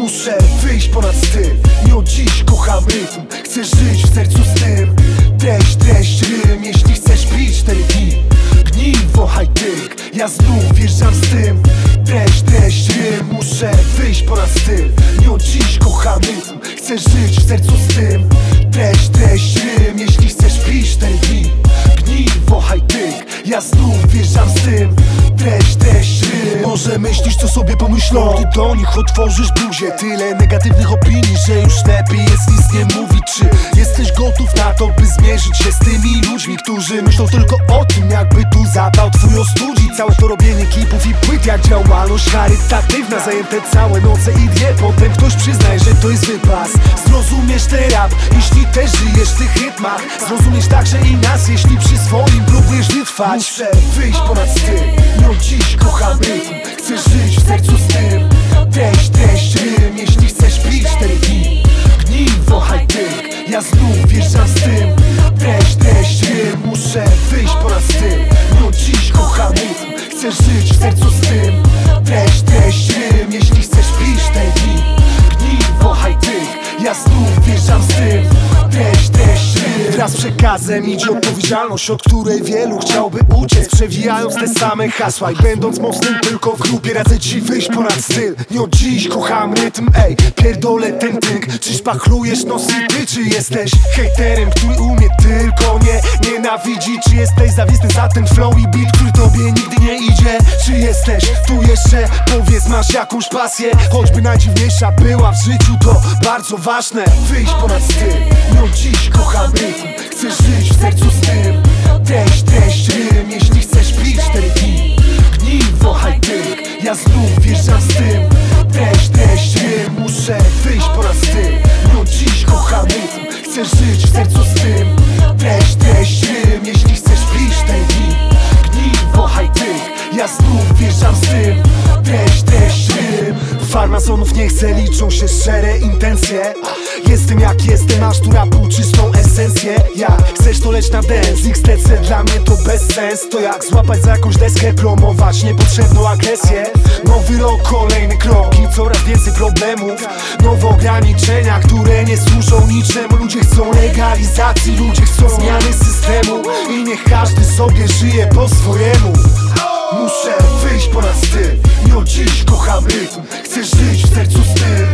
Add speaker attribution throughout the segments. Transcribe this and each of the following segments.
Speaker 1: Muszę wyjść ponad styl. Nie od dziś kocham rytm. Chcę żyć w sercu z tym. Treść, rym. Jeśli chcesz pić 4 dni, gnij, wąchaj tyk. Ja znów wjeżdżam z tym. Treść, rym. Muszę wyjść ponad styl. Nie od dziś kocham rytm. Chcę żyć w sercu z tym. Treść, rym. Jeśli chcesz pić 4 dni, gnij, wąchaj tyk. Ja znów wjeżdżam z tym. Treść, rym. Może myślisz, co sobie pomyślą, gdy do nich otworzysz buzię. Tyle negatywnych opinii, że już lepiej jest nic nie mówić. Czy jesteś gotów na to, by zmierzyć się z tymi ludźmi, którzy myślą tylko o tym, jakby tu zabrał twój ostudzić. Całe to robienie klipów i płyt jak działalność charytatywna. Zajęte całe noce i dnie, potem ktoś przyznaje, że to jest wypas. Zrozumiesz ten rap, jeśli też żyjesz w tych rytmach. Zrozumiesz także i nas, jeśli przy swoim próbujesz wytrwać. Muszę wyjść ponad styl. No dziś kocham rytm. Chcę żyć w sercu z tym. Treść, rym. Jeśli chcesz pić 4 dni, gnij, wąchaj tyk. Ja znów wjeżdżam z tym. Treść, rym. Muszę wyjść ponad styl. No dziś kocham rytm. Chcę żyć w sercu z tym. Treść, rym. Jeśli chcesz pić 4 dni, gnij, wąchaj tyk. Ja znów wjeżdżam z tym. Treść, rym. Wraz z przekazem idzie odpowiedzialność, od której wielu chciałby uciec, przewijając te same hasła i będąc mocnym tylko w grupie. Radzę ci wyjść ponad styl. Nie od dziś kocham rytm, ej, pierdolę ten tynk. Czy szpachlujesz nos i ty, czy jesteś hejterem, który umie tylko nienawidzić? Czy jesteś zawisny za ten flow i beat, który tobie nigdy nie idzie? Czy jesteś tu jeszcze? Powiedz, masz jakąś pasję, choćby najdziwniejsza była w życiu, to bardzo ważne. Wyjść ponad styl. Nie od dziś kocham rytm. Chcę żyć w sercu z tym. Treść, rym. Jeśli chcesz pić 4 dni, gnij, wąchaj tyk. Ja znów wjeżdżam z tym. Treść, rym. Muszę wyjść ponad styl. Nie od dziś kocham rytm. Chcę żyć w sercu z tym. Treść, rym. Jeśli chcesz pić 4 dni, gnij, wąchaj tyk. Ja znów wjeżdżam z tym. Treść, rym. Farmazonów nie chcę, liczą się szczere intencje. Jestem jak jestem, masz tu rapu czystą esencję. Jak chcesz to leć na dance, XTC dla mnie to bez sens. To jak złapać za jakąś deskę, promować niepotrzebną agresję. Nowy rok, kolejny krok i coraz więcej problemów. Nowe ograniczenia, które nie służą niczemu. Ludzie chcą legalizacji, ludzie chcą zmiany systemu. I niech każdy sobie żyje po swojemu. Muszę wyjść ponad styl. Nie od dziś kocham rytm. Chcę żyć w sercu z tym.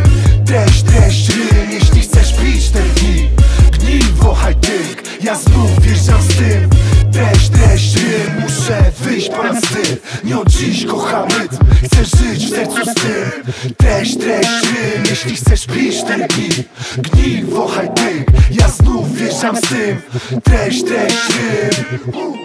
Speaker 1: Treść, rym. Jeśli chcesz pić 4 dni, gnij, wąchaj tyk. Ja znów wjeżdżam z tym. Treść, rym. Muszę wyjść ponad styl. Nie od dziś kocham rytm. Chcę żyć w sercu z tym. Treść, rym. Jeśli chcesz pić 4 dni, gnij, wąchaj tyk. Ja znów wjeżdżam z tym. Treść, rym.